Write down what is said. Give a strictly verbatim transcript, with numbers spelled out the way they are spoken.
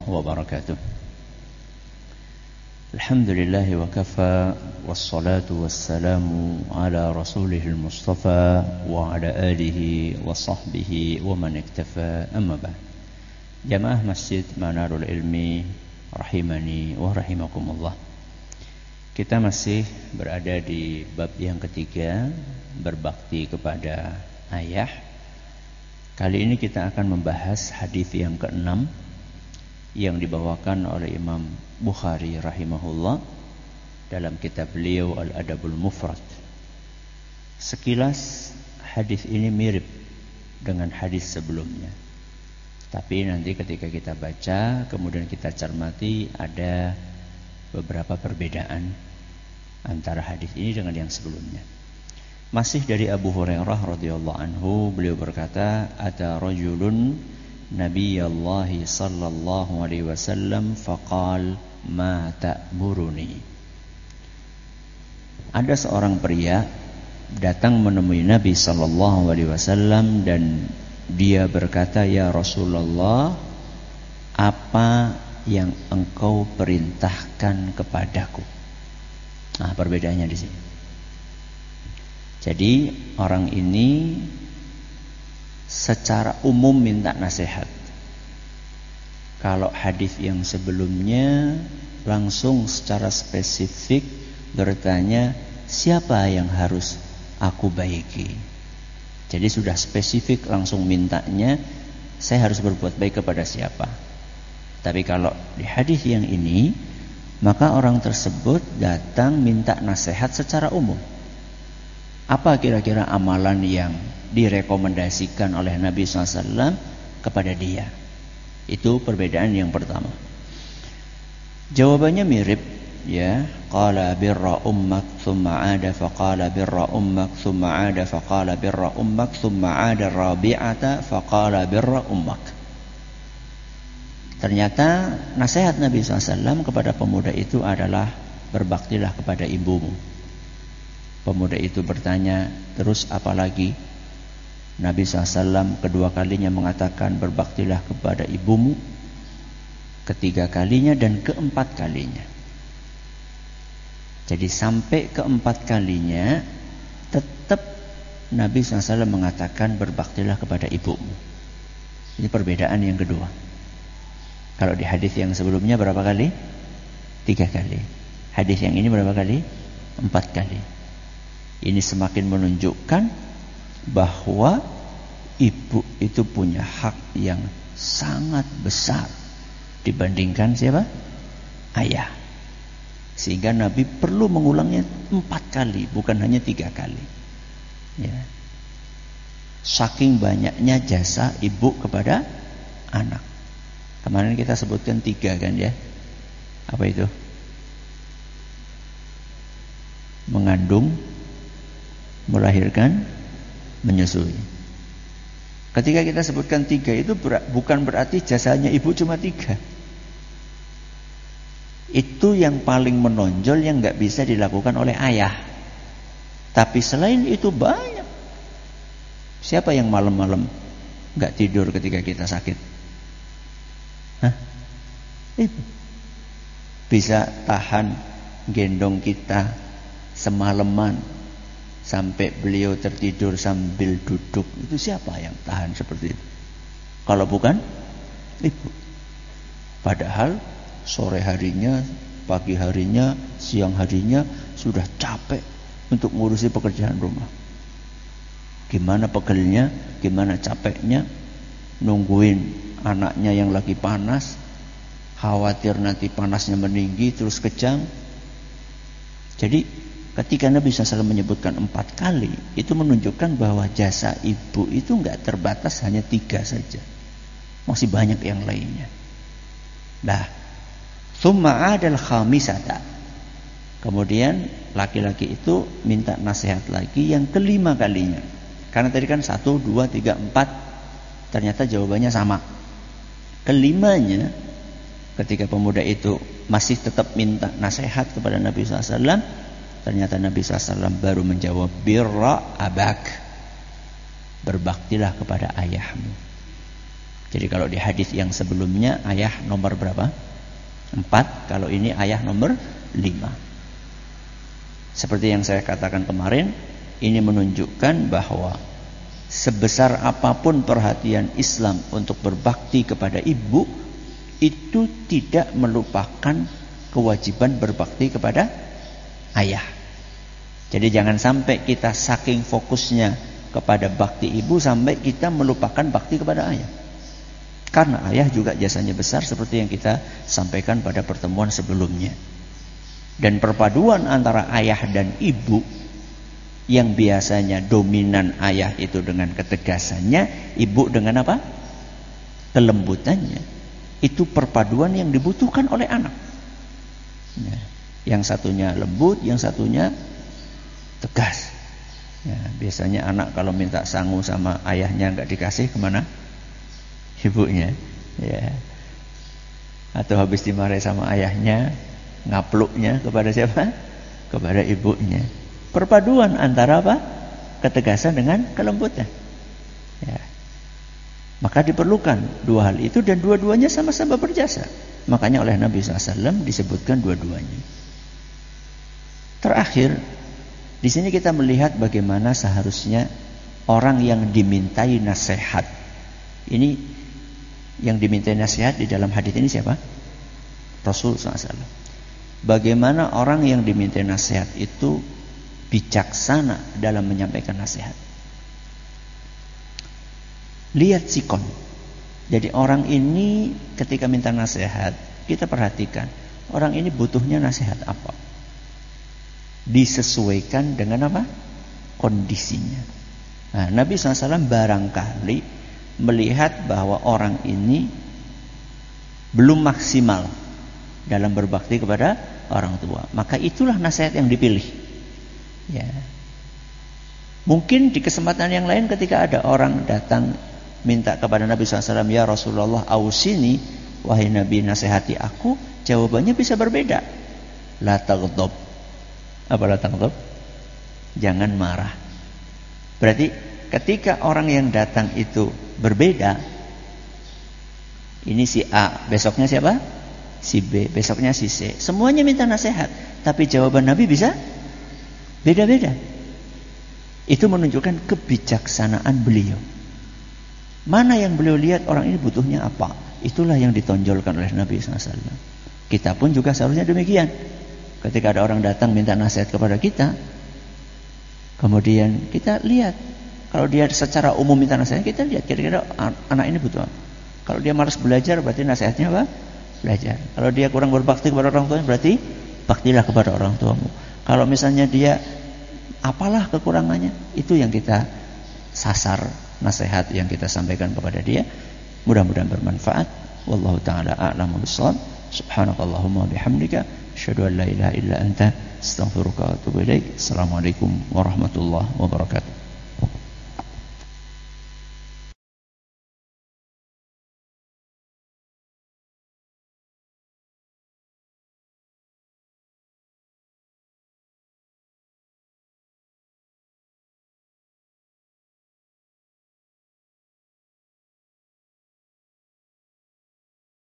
wabarakatuh. Alhamdulillah wa kafa, wassalatu wassalamu ala rasulihil mustafa wa ala alihi wa sahbihi wa man iktafa, amma ba'd. Jamaah Masjid Manarul Ilmi rahimani wa rahimakumullah. Kita masih berada di bab yang ketiga, berbakti kepada ayah. Kali ini kita akan membahas hadis yang keenam yang dibawakan oleh Imam Bukhari rahimahullah dalam kitab beliau Al-Adabul Mufrad. Sekilas hadis ini mirip dengan hadis sebelumnya, tapi nanti ketika kita baca kemudian kita cermati ada beberapa perbedaan antara hadis ini dengan yang sebelumnya. Masih dari Abu Hurairah radhiyallahu anhu, beliau berkata, "Ata rajulun Nabiyullah sallallahu alaihi wasallam faqal ma ta'muruni." Ada seorang pria datang menemui Nabi sallallahu alaihi wasallam dan dia berkata, "Ya Rasulullah, apa yang engkau perintahkan kepadaku?" Nah, perbedaannya di sini. Jadi orang ini secara umum minta nasihat. Kalau hadis yang sebelumnya langsung secara spesifik bertanya, siapa yang harus aku baiki? Jadi sudah spesifik langsung mintanya, saya harus berbuat baik kepada siapa. Tapi kalau di hadis yang ini, maka orang tersebut datang minta nasihat secara umum. Apa kira-kira amalan yang direkomendasikan oleh Nabi shallallahu alaihi wasallam kepada dia? Itu perbedaan yang pertama. Jawabannya mirip, ya. Qala birra ummak thumma ada faqala birra ummak thumma ada faqala birra ummak thumma ada rabi'ata faqala birra ummak. Ternyata nasihat Nabi shallallahu alaihi wasallam kepada pemuda itu adalah berbaktilah kepada ibumu. Pemuda itu bertanya, terus apa lagi? Nabi shallallahu alaihi wasallam kedua kalinya mengatakan berbaktilah kepada ibumu, ketiga kalinya dan keempat kalinya. Jadi sampai keempat kalinya tetap Nabi shallallahu alaihi wasallam mengatakan berbaktilah kepada ibumu. Ini perbedaan yang kedua. Kalau di hadis yang sebelumnya berapa kali? Tiga kali. Hadis yang ini berapa kali? Empat kali. Ini semakin menunjukkan bahwa ibu itu punya hak yang sangat besar dibandingkan siapa? Ayah. Sehingga Nabi perlu mengulangnya empat kali, bukan hanya tiga kali. Ya. Saking banyaknya jasa ibu kepada anak. Kemarin kita sebutkan tiga kan ya? Apa itu? Mengandung, melahirkan, menyusui. Ketika kita sebutkan tiga itu ber- bukan berarti jasanya ibu cuma tiga. Itu yang paling menonjol yang gak bisa dilakukan oleh ayah. Tapi selain itu banyak. Siapa yang malam-malam gak tidur ketika kita sakit? Hah? Ibu. Bisa tahan gendong kita semalaman sampai beliau tertidur sambil duduk. Itu siapa yang tahan seperti itu? Kalau bukan ibu. Padahal sore harinya, pagi harinya, siang harinya sudah capek untuk ngurusi pekerjaan rumah. Gimana pegelnya, gimana capeknya nungguin anaknya yang lagi panas, khawatir nanti panasnya meninggi terus kejang. Jadi ketika Nabi shallallahu alaihi wasallam menyebutkan empat kali, itu menunjukkan bahwa jasa ibu itu enggak terbatas hanya tiga saja. Masih banyak yang lainnya. Nah, tsumma adal khamisata. Kemudian laki-laki itu minta nasihat lagi yang kelima kalinya. Karena tadi kan satu, dua, tiga, empat, ternyata jawabannya sama. Kelimanya, ketika pemuda itu masih tetap minta nasihat kepada Nabi shallallahu alaihi wasallam, ternyata Nabi shallallahu alaihi wasallam baru menjawab, birra abak, berbaktilah kepada ayahmu. Jadi kalau di hadis yang sebelumnya ayah nomor berapa? Empat. Kalau ini ayah nomor lima. Seperti yang saya katakan kemarin, ini menunjukkan bahwa sebesar apapun perhatian Islam untuk berbakti kepada ibu, itu tidak melupakan kewajiban berbakti kepada ayah. Jadi jangan sampai kita saking fokusnya kepada bakti ibu sampai kita melupakan bakti kepada ayah. Karena ayah juga jasanya besar seperti yang kita sampaikan pada pertemuan sebelumnya. Dan perpaduan antara ayah dan ibu, yang biasanya dominan ayah itu dengan ketegasannya, ibu dengan apa? Kelembutannya. Itu perpaduan yang dibutuhkan oleh anak. Ya, yang satunya lembut, yang satunya tegas. Ya, biasanya anak kalau minta sangu sama ayahnya nggak dikasih, kemana? Ibunya. Ya. Atau habis dimarahi sama ayahnya, ngapluknya kepada siapa? Kepada ibunya. Perpaduan antara apa? Ketegasan dengan kelembutan. Ya. Maka diperlukan dua hal itu, dan dua-duanya sama-sama berjasa. Makanya oleh Nabi shallallahu alaihi wasallam disebutkan dua-duanya. Terakhir, di sini kita melihat bagaimana seharusnya orang yang dimintai nasihat. Ini yang dimintai nasihat di dalam hadis ini siapa? Rasul shallallahu alaihi wasallam. Bagaimana orang yang dimintai nasihat itu bijaksana dalam menyampaikan nasihat. Lihat sikon. Jadi orang ini ketika minta nasihat, kita perhatikan orang ini butuhnya nasihat apa. Disesuaikan dengan apa? Kondisinya. Nah, Nabi shallallahu alaihi wasallam barangkali melihat bahwa orang ini belum maksimal dalam berbakti kepada orang tua, maka itulah nasihat yang dipilih. Ya. Mungkin di kesempatan yang lain ketika ada orang datang minta kepada Nabi shallallahu alaihi wasallam, ya Rasulullah ausini, wahai Nabi nasihati aku, jawabannya bisa berbeda. La taghdab. Apa la taghdab? Jangan marah. Berarti ketika orang yang datang itu berbeda, ini si A, besoknya siapa? Si B, besoknya si C. Semuanya minta nasihat, tapi jawaban Nabi bisa beda-beda. Itu menunjukkan kebijaksanaan beliau. Mana yang beliau lihat orang ini butuhnya apa, itulah yang ditonjolkan oleh Nabi shallallahu alaihi wasallam. Kita pun juga seharusnya demikian. Ketika ada orang datang minta nasihat kepada kita, kemudian kita lihat, kalau dia secara umum minta nasihat, kita lihat kira-kira anak ini butuh apa. Kalau dia malas belajar, berarti nasihatnya apa? Belajar. Kalau dia kurang berbakti kepada orang tuanya, berarti baktilah kepada orang tuamu. Kalau misalnya dia apalah kekurangannya, itu yang kita sasar nasihat yang kita sampaikan kepada dia. Mudah-mudahan bermanfaat. Wallahu taala a'lamu bissawab. Subhanakallahumma bihamdika asyhadu an la ilaha illa anta astaghfiruka wa atubu ilaik. Assalamualaikum warahmatullahi wabarakatuh.